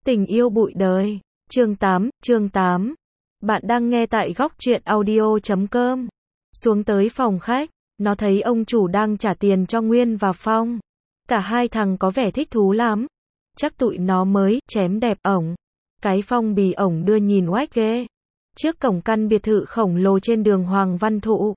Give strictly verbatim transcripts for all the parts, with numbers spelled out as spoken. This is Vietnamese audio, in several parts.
Tình yêu bụi đời. Chương tám, chương tám. Bạn đang nghe tại góc truyện audio chấm com. Xuống tới phòng khách, nó thấy ông chủ đang trả tiền cho Nguyên và Phong. Cả hai thằng có vẻ thích thú lắm. Chắc tụi nó mới chém đẹp ổng. Cái phong bì ổng đưa nhìn oách ghê. Trước cổng căn biệt thự khổng lồ trên đường Hoàng Văn Thụ.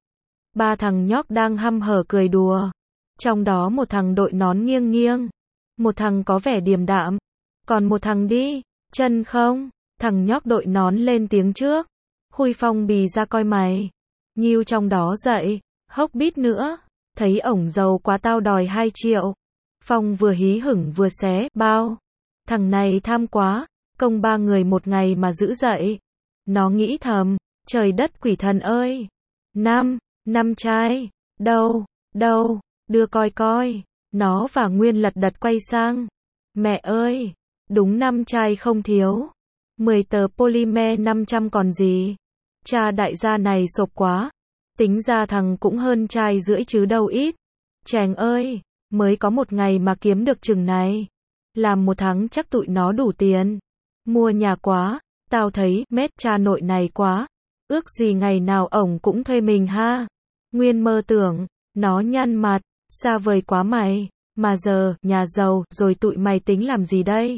Ba thằng nhóc đang hăm hở cười đùa. Trong đó một thằng đội nón nghiêng nghiêng. Một thằng có vẻ điềm đạm. Còn một thằng đi, chân không. Thằng nhóc đội nón lên tiếng trước. Khui phong bì ra coi mày. Nhiêu trong đó dậy, hốc bít nữa. Thấy ổng giàu quá tao đòi hai triệu. Phong vừa hí hửng vừa xé bao. Thằng này tham quá, công ba người một ngày mà giữ dậy. Nó nghĩ thầm, trời đất quỷ thần ơi. Năm, năm trai. Đâu, đâu, đưa coi coi. Nó và Nguyên lật đật quay sang. Mẹ ơi, đúng năm trai không thiếu. Mười tờ polymer năm trăm còn gì. Cha đại gia này sộp quá. Tính ra thằng cũng hơn trai rưỡi chứ đâu ít. Chèng ơi, mới có một ngày mà kiếm được chừng này. Làm một tháng chắc tụi nó đủ tiền. Mua nhà quá, tao thấy mét cha nội này quá. Ước gì ngày nào ổng cũng thuê mình ha. Nguyên mơ tưởng, nó nhăn mặt, xa vời quá mày. Mà giờ, nhà giàu, rồi tụi mày tính làm gì đây?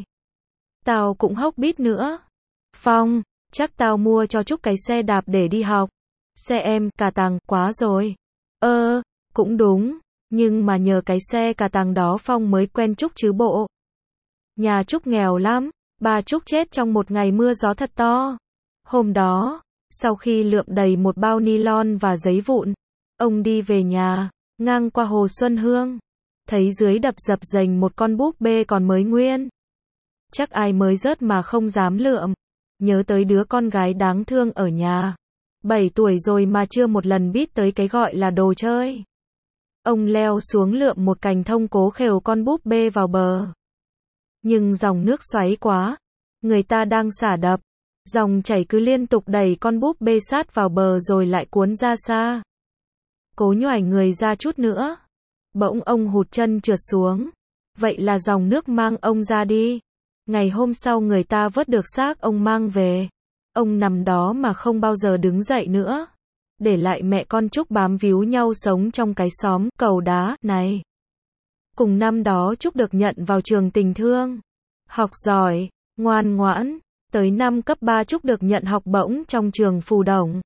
Tao cũng hốc bít nữa. Phong, chắc tao mua cho Trúc cái xe đạp để đi học. Xe em, cà tàng, quá rồi. Ơ, cũng đúng. Nhưng mà nhờ cái xe cà tàng đó Phong mới quen Trúc chứ bộ. Nhà Trúc nghèo lắm. Ba Trúc chết trong một ngày mưa gió thật to. Hôm đó, sau khi lượm đầy một bao nylon và giấy vụn, ông đi về nhà, ngang qua Hồ Xuân Hương. Thấy dưới đập dập dềnh một con búp bê còn mới nguyên. Chắc ai mới rớt mà không dám lượm. Nhớ tới đứa con gái đáng thương ở nhà. Bảy tuổi rồi mà chưa một lần biết tới cái gọi là đồ chơi. Ông leo xuống lượm một cành thông cố khều con búp bê vào bờ. Nhưng dòng nước xoáy quá. Người ta đang xả đập. Dòng chảy cứ liên tục đẩy con búp bê sát vào bờ rồi lại cuốn ra xa. Cố nhoài người ra chút nữa. Bỗng ông hụt chân trượt xuống. Vậy là dòng nước mang ông ra đi. Ngày hôm sau người ta vớt được xác ông mang về. Ông nằm đó mà không bao giờ đứng dậy nữa. Để lại mẹ con Trúc bám víu nhau sống trong cái xóm cầu đá này. Cùng năm đó Trúc được nhận vào trường tình thương. Học giỏi, ngoan ngoãn. Tới năm cấp ba Trúc được nhận học bổng trong trường Phù Đồng.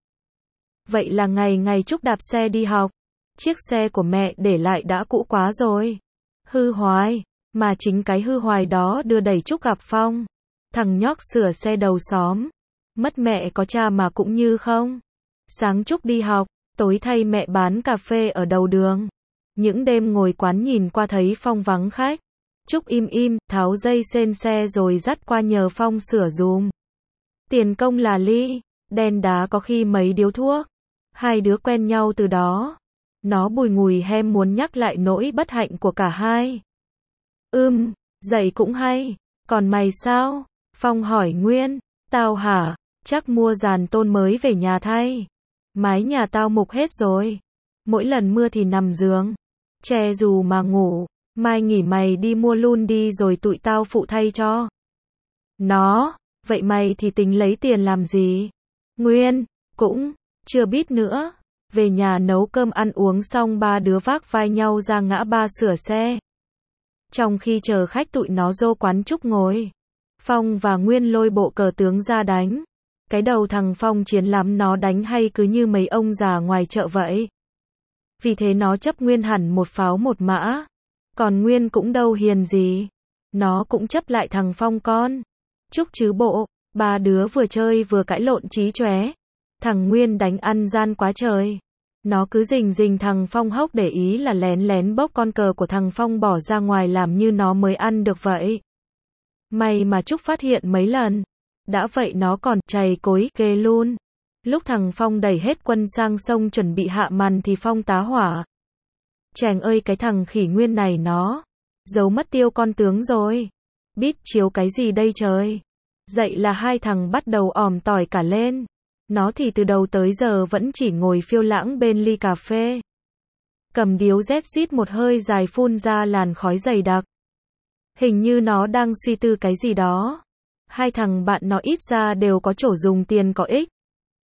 Vậy là ngày ngày Trúc đạp xe đi học. Chiếc xe của mẹ để lại đã cũ quá rồi. Hư hoài. Mà chính cái hư hoài đó đưa đẩy Trúc gặp Phong. Thằng nhóc sửa xe đầu xóm. Mất mẹ có cha mà cũng như không. Sáng Trúc đi học, tối thay mẹ bán cà phê ở đầu đường. Những đêm ngồi quán nhìn qua thấy Phong vắng khách. Trúc im im, tháo dây sên xe rồi dắt qua nhờ Phong sửa dùm. Tiền công là ly, đen đá có khi mấy điếu thuốc. Hai đứa quen nhau từ đó. Nó bùi ngùi hem muốn nhắc lại nỗi bất hạnh của cả hai. Ưm, dậy cũng hay. Còn mày sao? Phong hỏi Nguyên. Tao hả? Chắc mua dàn tôn mới về nhà thay. Mái nhà tao mục hết rồi. Mỗi lần mưa thì nằm giường. Che dù mà ngủ. Mai nghỉ mày đi mua luôn đi rồi tụi tao phụ thay cho. Nó, vậy mày thì tính lấy tiền làm gì? Nguyên, cũng, chưa biết nữa. Về nhà nấu cơm ăn uống xong ba đứa vác vai nhau ra ngã ba sửa xe. Trong khi chờ khách tụi nó dô quán Trúc ngồi. Phong và Nguyên lôi bộ cờ tướng ra đánh. Cái đầu thằng Phong chiến lắm nó đánh hay cứ như mấy ông già ngoài chợ vậy. Vì thế nó chấp Nguyên hẳn một pháo một mã. Còn Nguyên cũng đâu hiền gì. Nó cũng chấp lại thằng Phong con. Trúc chứ bộ, ba đứa vừa chơi vừa cãi lộn chí chóe. Thằng Nguyên đánh ăn gian quá trời. Nó cứ rình rình thằng Phong hốc để ý là lén lén bốc con cờ của thằng Phong bỏ ra ngoài làm như nó mới ăn được vậy. May mà Trúc phát hiện mấy lần. Đã vậy nó còn chày cối ghê luôn. Lúc thằng Phong đẩy hết quân sang sông chuẩn bị hạ màn thì Phong tá hỏa. Chàng ơi cái thằng khỉ Nguyên này nó. Giấu mất tiêu con tướng rồi. Biết chiếu cái gì đây trời. Dậy là hai thằng bắt đầu òm tỏi cả lên. Nó thì từ đầu tới giờ vẫn chỉ ngồi phiêu lãng bên ly cà phê. Cầm điếu rét rít một hơi dài phun ra làn khói dày đặc. Hình như nó đang suy tư cái gì đó. Hai thằng bạn nó ít ra đều có chỗ dùng tiền có ích.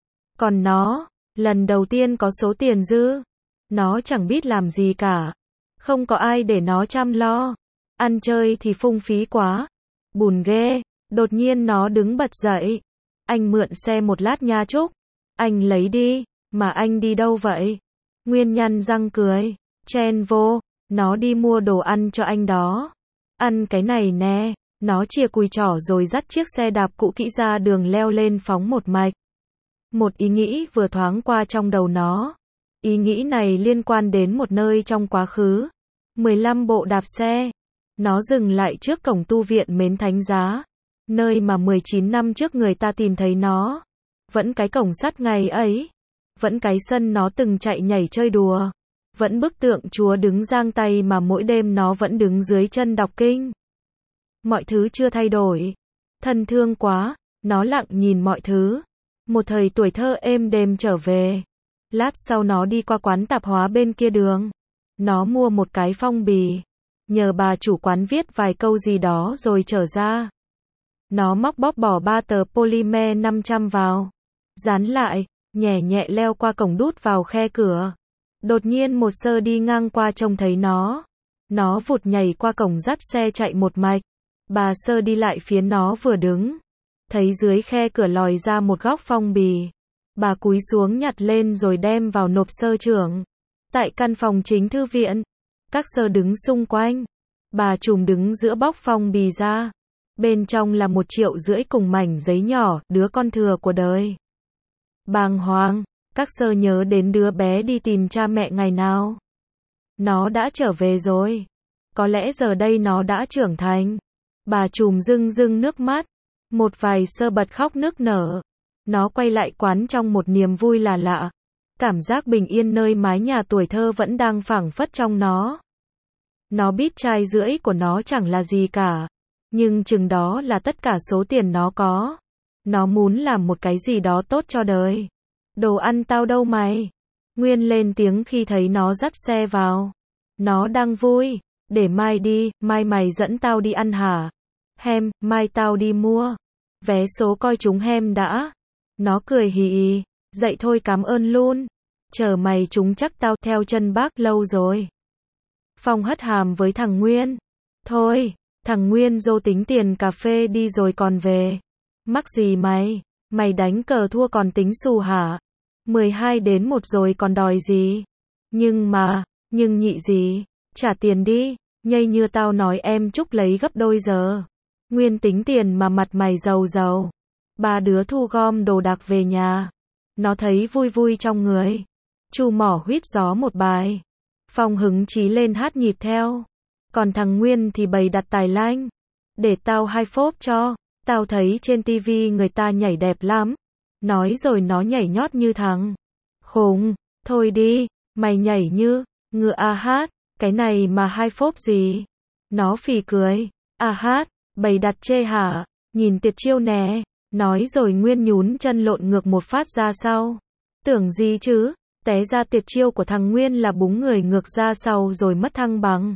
Còn nó, lần đầu tiên có số tiền dư. Nó chẳng biết làm gì cả. Không có ai để nó chăm lo. Ăn chơi thì phung phí quá. Buồn ghê. Đột nhiên nó đứng bật dậy. Anh mượn xe một lát nha Trúc. Anh lấy đi. Mà anh đi đâu vậy? Nguyên nhăn răng cười. Chen vô. Nó đi mua đồ ăn cho anh đó. Ăn cái này nè. Nó chìa cùi trỏ rồi dắt chiếc xe đạp cũ kỹ ra đường leo lên phóng một mạch. Một ý nghĩ vừa thoáng qua trong đầu nó. Ý nghĩ này liên quan đến một nơi trong quá khứ. mười lăm bộ đạp xe. Nó dừng lại trước cổng tu viện Mến Thánh Giá. Nơi mà mười chín năm trước người ta tìm thấy nó. Vẫn cái cổng sắt ngày ấy. Vẫn cái sân nó từng chạy nhảy chơi đùa. Vẫn bức tượng Chúa đứng giang tay mà mỗi đêm nó vẫn đứng dưới chân đọc kinh. Mọi thứ chưa thay đổi. Thân thương quá. Nó lặng nhìn mọi thứ. Một thời tuổi thơ êm đềm trở về. Lát sau nó đi qua quán tạp hóa bên kia đường. Nó mua một cái phong bì. Nhờ bà chủ quán viết vài câu gì đó rồi trở ra. Nó móc bóp bỏ ba tờ polymer năm trăm vào. Dán lại, nhẹ nhẹ leo qua cổng đút vào khe cửa. Đột nhiên một sơ đi ngang qua trông thấy nó. Nó vụt nhảy qua cổng dắt xe chạy một mạch. Bà sơ đi lại phía nó vừa đứng. Thấy dưới khe cửa lòi ra một góc phong bì. Bà cúi xuống nhặt lên rồi đem vào nộp sơ trưởng. Tại căn phòng chính thư viện. Các sơ đứng xung quanh. Bà trùm đứng giữa bóc phong bì ra. Bên trong là một triệu rưỡi cùng mảnh giấy nhỏ, đứa con thừa của đời. Bàng hoàng, các sơ nhớ đến đứa bé đi tìm cha mẹ ngày nào. Nó đã trở về rồi. Có lẽ giờ đây nó đã trưởng thành. Bà trùm rưng rưng nước mắt. Một vài sơ bật khóc nức nở. Nó quay lại quán trong một niềm vui là lạ. Cảm giác bình yên nơi mái nhà tuổi thơ vẫn đang phảng phất trong nó. Nó biết chai rưỡi của nó chẳng là gì cả. Nhưng chừng đó là tất cả số tiền nó có. Nó muốn làm một cái gì đó tốt cho đời. Đồ ăn tao đâu mày? Nguyên lên tiếng khi thấy nó dắt xe vào. Nó đang vui. Để mai đi, mai mày dẫn tao đi ăn hả? Hem, mai tao đi mua. Vé số coi chúng hem đã. Nó cười hì hì. Dậy thôi cảm ơn luôn. Chờ mày chúng chắc tao theo chân bác lâu rồi. Phong hất hàm với thằng Nguyên. Thôi, thằng Nguyên dô tính tiền cà phê đi rồi còn về. Mắc gì mày? Mày đánh cờ thua còn tính xù hả? mười hai đến một rồi còn đòi gì? Nhưng mà, nhưng nhị gì? Trả tiền đi, nhây như tao nói em Trúc lấy gấp đôi giờ. Nguyên tính tiền mà mặt mày giàu giàu. Ba đứa thu gom đồ đạc về nhà. Nó thấy vui vui trong người. Chu mỏ huýt gió một bài. Phong hứng chí lên hát nhịp theo. Còn thằng Nguyên thì bày đặt tài lanh. Để tao hai phốp cho. Tao thấy trên tivi người ta nhảy đẹp lắm. Nói rồi nó nhảy nhót như thằng khùng. Thôi đi, mày nhảy như ngựa a hát. Cái này mà hai phốp gì? Nó phì cười. A hát, bày đặt chê hả? Nhìn tiệt chiêu nè. Nói rồi Nguyên nhún chân lộn ngược một phát ra sau. Tưởng gì chứ? Té ra tiệt chiêu của thằng Nguyên là búng người ngược ra sau rồi mất thăng bằng.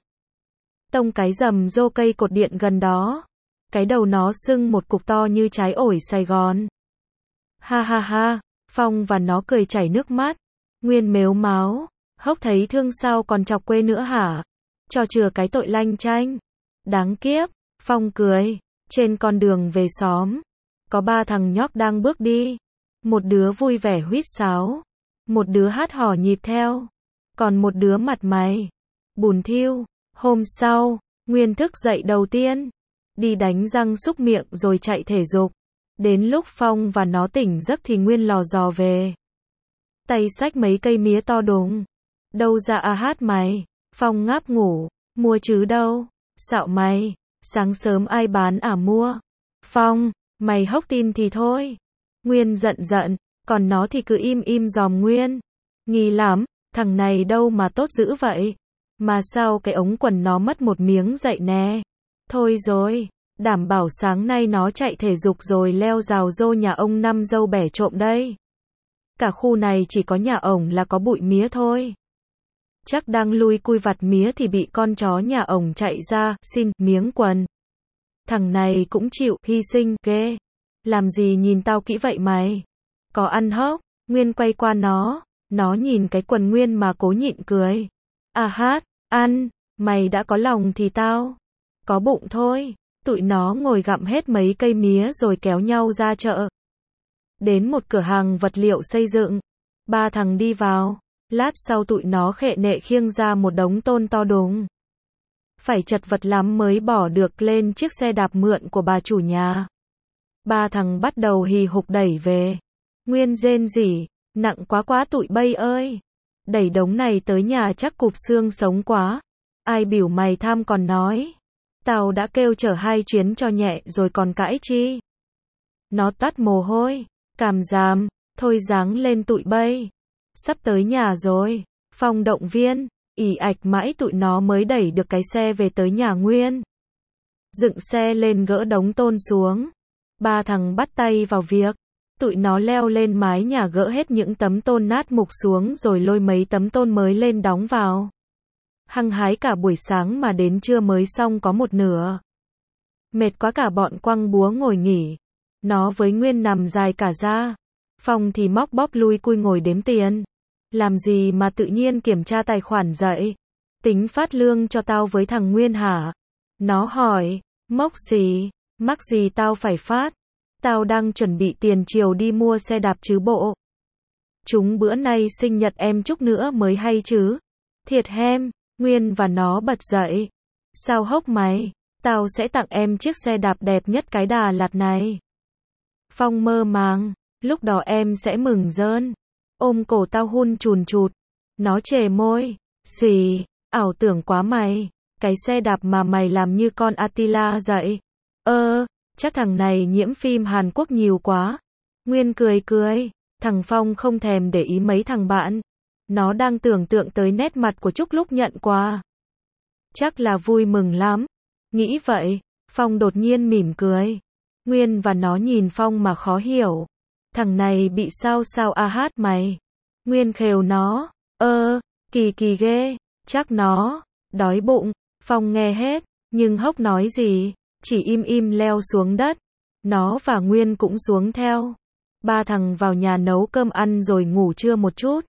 Tông cái rầm rô cây cột điện gần đó. Cái đầu nó sưng một cục to như trái ổi Sài Gòn. Ha ha ha, Phong và nó cười chảy nước mắt. Nguyên mếu máo. Hốc thấy thương sao còn chọc quê nữa hả? Cho chừa cái tội lanh chanh. Đáng kiếp. Phong cười. Trên con đường về xóm. Có ba thằng nhóc đang bước đi. Một đứa vui vẻ huýt sáo. Một đứa hát hò nhịp theo. Còn một đứa mặt mày bùn thiu. Hôm sau, Nguyên thức dậy đầu tiên. Đi đánh răng súc miệng rồi chạy thể dục. Đến lúc Phong và nó tỉnh giấc thì Nguyên lò dò về. Tay xách mấy cây mía to đùng. Đâu ra a hát mày? Phong ngáp ngủ. Mua chứ đâu? Xạo mày. Sáng sớm ai bán à mua? Phong, mày hốc tin thì thôi. Nguyên giận giận. Còn nó thì cứ im im dòm Nguyên. Nghi lắm, thằng này đâu mà tốt dữ vậy? Mà sao cái ống quần nó mất một miếng dậy nè? Thôi rồi, đảm bảo sáng nay nó chạy thể dục rồi leo rào rô nhà ông năm dâu bẻ trộm đây. Cả khu này chỉ có nhà ổng là có bụi mía thôi. Chắc đang lui cui vặt mía thì bị con chó nhà ổng chạy ra, xin miếng quần. Thằng này cũng chịu hy sinh ghê. Làm gì nhìn tao kỹ vậy mày? Có ăn hốc? Nguyên quay qua nó. Nó nhìn cái quần Nguyên mà cố nhịn cười. À hát, ăn, mày đã có lòng thì tao có bụng thôi. Tụi nó ngồi gặm hết mấy cây mía rồi kéo nhau ra chợ. Đến một cửa hàng vật liệu xây dựng. Ba thằng đi vào. Lát sau tụi nó khệ nệ khiêng ra một đống tôn to đùng. Phải chật vật lắm mới bỏ được lên chiếc xe đạp mượn của bà chủ nhà. Ba thằng bắt đầu hì hục đẩy về. Nguyên rên rỉ, nặng quá quá tụi bay ơi. Đẩy đống này tới nhà chắc cụp xương sống quá. Ai biểu mày tham còn nói. Tao đã kêu chở hai chuyến cho nhẹ rồi còn cãi chi. Nó tắt mồ hôi, cảm giảm, thôi ráng lên tụi bay. Sắp tới nhà rồi. Phong động viên, ỉ ạch mãi tụi nó mới đẩy được cái xe về tới nhà Nguyên. Dựng xe lên gỡ đống tôn xuống. Ba thằng bắt tay vào việc. Tụi nó leo lên mái nhà gỡ hết những tấm tôn nát mục xuống rồi lôi mấy tấm tôn mới lên đóng vào. Hăng hái cả buổi sáng mà đến trưa mới xong có một nửa. Mệt quá cả bọn quăng búa ngồi nghỉ. Nó với Nguyên nằm dài cả ra. Phong thì móc bóp lui cui ngồi đếm tiền. Làm gì mà tự nhiên kiểm tra tài khoản dậy? Tính phát lương cho tao với thằng Nguyên hả? Nó hỏi, mốc gì? Mắc gì tao phải phát? Tao đang chuẩn bị tiền chiều đi mua xe đạp chứ bộ. Chúng bữa nay sinh nhật em chúc nữa mới hay chứ. Thiệt hem, Nguyên và nó bật dậy. Sao hốc mày? Tao sẽ tặng em chiếc xe đạp đẹp nhất cái Đà Lạt này. Phong mơ màng, lúc đó em sẽ mừng rơn. Ôm cổ tao hun chùn chụt. Nó chề môi. Xì, ảo tưởng quá mày. Cái xe đạp mà mày làm như con Attila dậy. Ơ, chắc thằng này nhiễm phim Hàn Quốc nhiều quá. Nguyên cười cười. Thằng Phong không thèm để ý mấy thằng bạn. Nó đang tưởng tượng tới nét mặt của Trúc lúc nhận quà. Chắc là vui mừng lắm. Nghĩ vậy, Phong đột nhiên mỉm cười. Nguyên và nó nhìn Phong mà khó hiểu. Thằng này bị sao sao a hát mày. Nguyên khều nó. Ơ, kỳ kỳ ghê. Chắc nó đói bụng. Phong nghe hết, nhưng hốc nói gì. Chỉ im im leo xuống đất. Nó và Nguyên cũng xuống theo. Ba thằng vào nhà nấu cơm ăn rồi ngủ trưa một chút.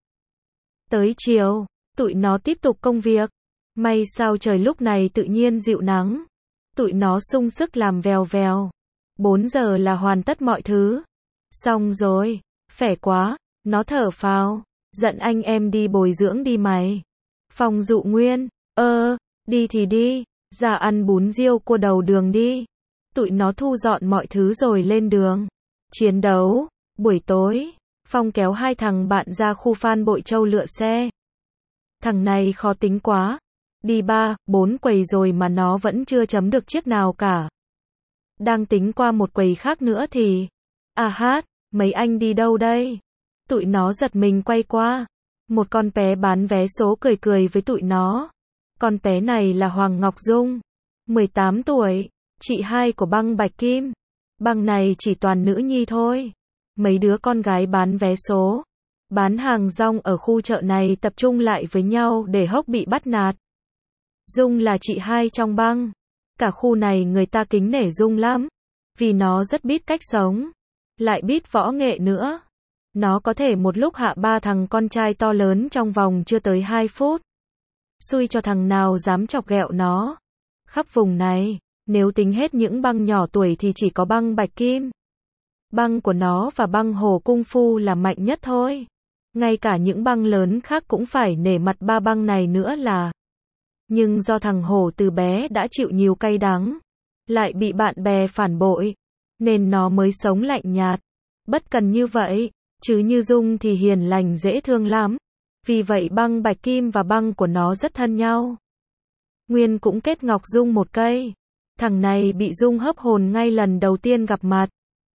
Tới chiều, tụi nó tiếp tục công việc. May sao trời lúc này tự nhiên dịu nắng. Tụi nó sung sức làm vèo vèo. Bốn giờ là hoàn tất mọi thứ. Xong rồi, khỏe quá. Nó thở phào. Giận anh em đi bồi dưỡng đi mày. Phong dụ Nguyên. Ơ, đi thì đi. Ra ăn bún riêu cua đầu đường đi. Tụi nó thu dọn mọi thứ rồi lên đường. Chiến đấu. Buổi tối, Phong kéo hai thằng bạn ra khu Phan Bội Châu lựa xe. Thằng này khó tính quá. Đi ba, bốn quầy rồi mà nó vẫn chưa chấm được chiếc nào cả. Đang tính qua một quầy khác nữa thì... À hát, mấy anh đi đâu đây? Tụi nó giật mình quay qua. Một con bé bán vé số cười cười với tụi nó. Con bé này là Hoàng Ngọc Dung. mười tám tuổi, chị hai của băng Bạch Kim. Băng này chỉ toàn nữ nhi thôi. Mấy đứa con gái bán vé số, bán hàng rong ở khu chợ này tập trung lại với nhau để hốc bị bắt nạt. Dung là chị hai trong băng. Cả khu này người ta kính nể Dung lắm. Vì nó rất biết cách sống. Lại biết võ nghệ nữa. Nó có thể một lúc hạ ba thằng con trai to lớn trong vòng chưa tới hai phút. Xui cho thằng nào dám chọc ghẹo nó. Khắp vùng này, nếu tính hết những băng nhỏ tuổi thì chỉ có băng Bạch Kim. Băng của nó và băng Hồ Cung Phu là mạnh nhất thôi. Ngay cả những băng lớn khác cũng phải nể mặt ba băng này nữa là. Nhưng do thằng Hồ từ bé đã chịu nhiều cay đắng, lại bị bạn bè phản bội, nên nó mới sống lạnh nhạt. Bất cần như vậy, chứ như Dung thì hiền lành dễ thương lắm. Vì vậy băng Bạch Kim và băng của nó rất thân nhau. Nguyên cũng kết ngọc Dung một cây. Thằng này bị Dung hấp hồn ngay lần đầu tiên gặp mặt.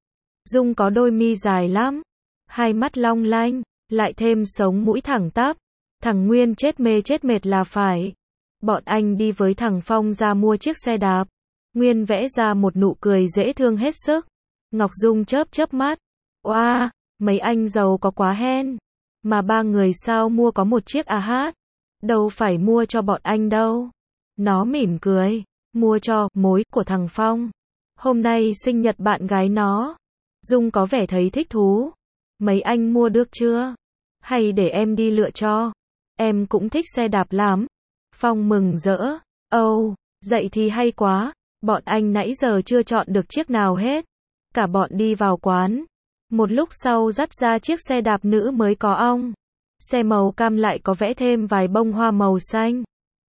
Dung có đôi mi dài lắm, hai mắt long lanh, lại thêm sống mũi thẳng tắp. Thằng Nguyên chết mê chết mệt là phải. Bọn anh đi với thằng Phong ra mua chiếc xe đạp. Nguyên vẽ ra một nụ cười dễ thương hết sức. Ngọc Dung chớp chớp mắt. Oa, mấy anh giàu có quá hen. Mà ba người sao mua có một chiếc a hát. Đâu phải mua cho bọn anh đâu. Nó mỉm cười. Mua cho mối của thằng Phong. Hôm nay sinh nhật bạn gái nó. Dung có vẻ thấy thích thú. Mấy anh mua được chưa? Hay để em đi lựa cho? Em cũng thích xe đạp lắm. Phong mừng rỡ. Ồ, oh, vậy thì hay quá. Bọn anh nãy giờ chưa chọn được chiếc nào hết. Cả bọn đi vào quán. Một lúc sau dắt ra chiếc xe đạp nữ mới có ong. Xe màu cam lại có vẽ thêm vài bông hoa màu xanh.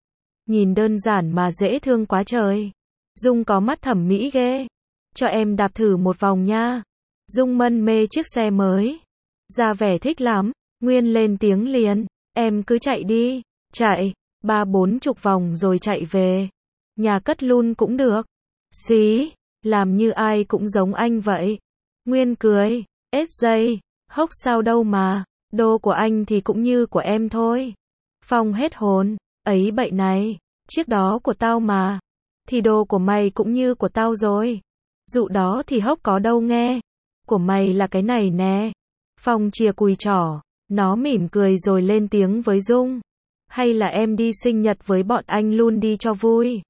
Nhìn đơn giản mà dễ thương quá trời. Dung có mắt thẩm mỹ ghê. Cho em đạp thử một vòng nha. Dung mân mê chiếc xe mới. Ra vẻ thích lắm. Nguyên lên tiếng liền. Em cứ chạy đi. Chạy. Ba bốn chục vòng rồi chạy về. Nhà cất luôn cũng được. Xí. Làm như ai cũng giống anh vậy. Nguyên cười. Ết dây. Hốc sao đâu mà. Đô của anh thì cũng như của em thôi. Phong hết hồn. Ấy bậy này. Chiếc đó của tao mà. Thì đồ của mày cũng như của tao rồi. Dụ đó thì hốc có đâu nghe. Của mày là cái này nè. Phong chìa cùi trỏ. Nó mỉm cười rồi lên tiếng với Dung. Hay là em đi sinh nhật với bọn anh luôn đi cho vui.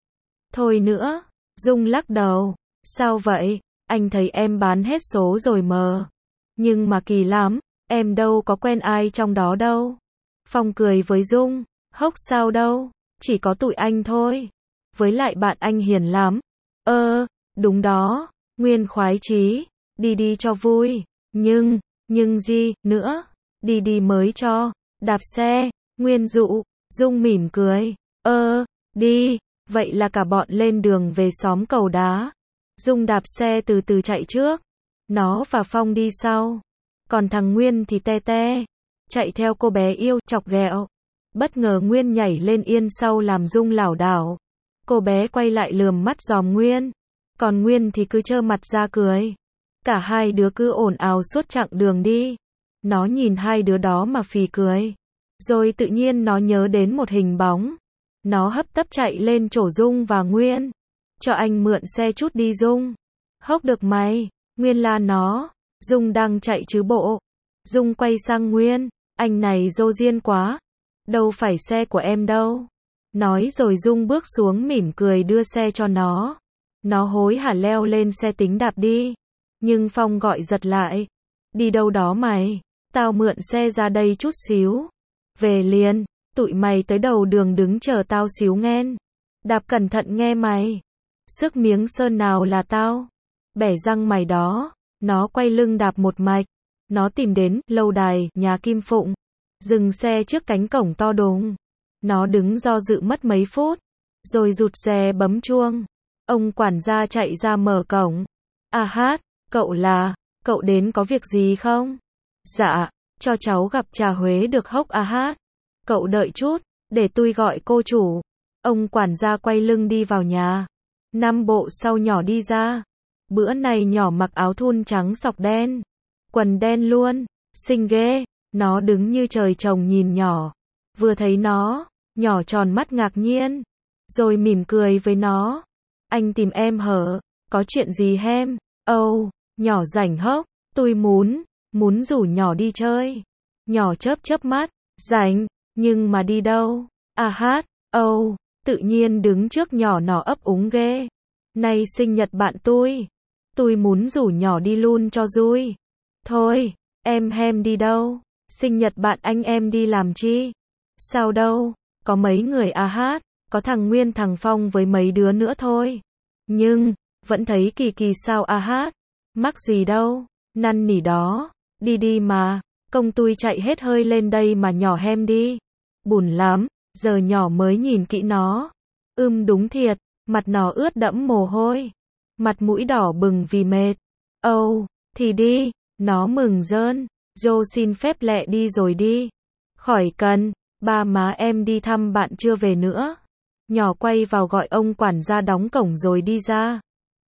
Thôi nữa. Dung lắc đầu. Sao vậy? Anh thấy em bán hết số rồi mờ. Nhưng mà kỳ lắm. Em đâu có quen ai trong đó đâu. Phong cười với Dung. Hốc sao đâu. Chỉ có tụi anh thôi. Với lại bạn anh hiền lắm. Ơ, đúng đó. Nguyên khoái chí. Đi đi cho vui. Nhưng, nhưng gì nữa? Đi đi mới cho. Đạp xe. Nguyên dụ. Dung mỉm cười. Ơ, đi. Vậy là cả bọn lên đường về xóm Cầu Đá. Dung đạp xe từ từ chạy trước. Nó và Phong đi sau. Còn thằng Nguyên thì te te. Chạy theo cô bé yêu, chọc ghẹo. Bất ngờ Nguyên nhảy lên yên sau làm Dung lảo đảo. Cô bé quay lại lườm mắt dòm Nguyên. Còn Nguyên thì cứ trơ mặt ra cười. Cả hai đứa cứ ồn ào suốt chặng đường đi. Nó nhìn hai đứa đó mà phì cười. Rồi tự nhiên nó nhớ đến một hình bóng. Nó hấp tấp chạy lên chỗ Dung và Nguyên. Cho anh mượn xe chút đi Dung. Hốc được mày. Nguyên la nó. Dung đang chạy chứ bộ. Dung quay sang Nguyên. Anh này dô diên quá. Đâu phải xe của em đâu. Nói rồi Dung bước xuống mỉm cười đưa xe cho nó. Nó hối hả leo lên xe tính đạp đi. Nhưng Phong gọi giật lại. Đi đâu đó mày. Tao mượn xe ra đây chút xíu. Về liền. Tụi mày tới đầu đường đứng chờ tao xíu nghen. Đạp cẩn thận nghe mày. Sức miếng sơn nào là tao. Bẻ răng mày đó. Nó quay lưng đạp một mạch. Nó tìm đến lâu đài nhà Kim Phụng. Dừng xe trước cánh cổng to đùng. Nó đứng do dự mất mấy phút. Rồi rụt rè bấm chuông. Ông quản gia chạy ra mở cổng. À hát, cậu là, cậu đến có việc gì không? Dạ, cho cháu gặp trà Huế được hốc à hát. Cậu đợi chút, để tôi gọi cô chủ. Ông quản gia quay lưng đi vào nhà. Năm bộ sau nhỏ đi ra. Bữa này nhỏ mặc áo thun trắng sọc đen. Quần đen luôn, xinh ghê. Nó đứng như trời trồng nhìn nhỏ. Vừa thấy nó, nhỏ tròn mắt ngạc nhiên. Rồi mỉm cười với nó. Anh tìm em hở? Có chuyện gì hem? Âu, oh, nhỏ rảnh hốc. Tôi muốn, muốn rủ nhỏ đi chơi. Nhỏ chớp chớp mắt. Rảnh, nhưng mà đi đâu? À hát, âu, oh, tự nhiên đứng trước nhỏ nó ấp úng ghê. Nay sinh nhật bạn tôi. Tôi muốn rủ nhỏ đi luôn cho vui. Thôi, em hem đi đâu? Sinh nhật bạn anh em đi làm chi? Sao đâu? Có mấy người à hát. Có thằng Nguyên thằng Phong với mấy đứa nữa thôi. Nhưng, vẫn thấy kỳ kỳ sao à hát. Mắc gì đâu. Năn nỉ đó. Đi đi mà. Công tôi chạy hết hơi lên đây mà nhỏ hem đi. Buồn lắm. Giờ nhỏ mới nhìn kỹ nó. Ưm đúng thiệt. Mặt nó ướt đẫm mồ hôi. Mặt mũi đỏ bừng vì mệt. Âu, oh, thì đi. Nó mừng rơn. Joe xin phép lẹ đi rồi đi. Khỏi cần. Ba má em đi thăm bạn chưa về nữa. Nhỏ quay vào gọi ông quản gia đóng cổng rồi đi ra.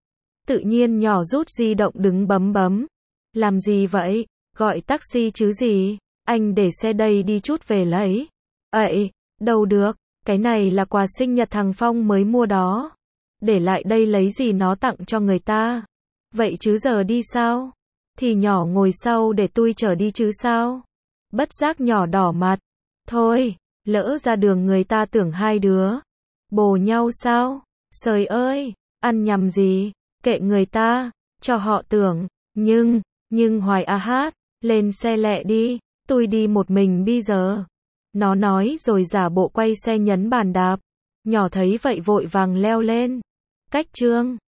Tự nhiên nhỏ rút di động đứng bấm bấm. Làm gì vậy? Gọi taxi chứ gì? Anh để xe đây đi chút về lấy. Ậy, đâu được. Cái này là quà sinh nhật thằng Phong mới mua đó. Để lại đây lấy gì nó tặng cho người ta. Vậy chứ giờ đi sao? Thì nhỏ ngồi sau để tôi chở đi chứ sao? Bất giác nhỏ đỏ mặt. Thôi, lỡ ra đường người ta tưởng hai đứa bồ nhau sao? Trời ơi, ăn nhầm gì? Kệ người ta, cho họ tưởng, nhưng, nhưng Hoài a hát, lên xe lẹ đi, tôi đi một mình bây giờ. Nó nói rồi giả bộ quay xe nhấn bàn đạp. Nhỏ thấy vậy vội vàng leo lên. Cách Trương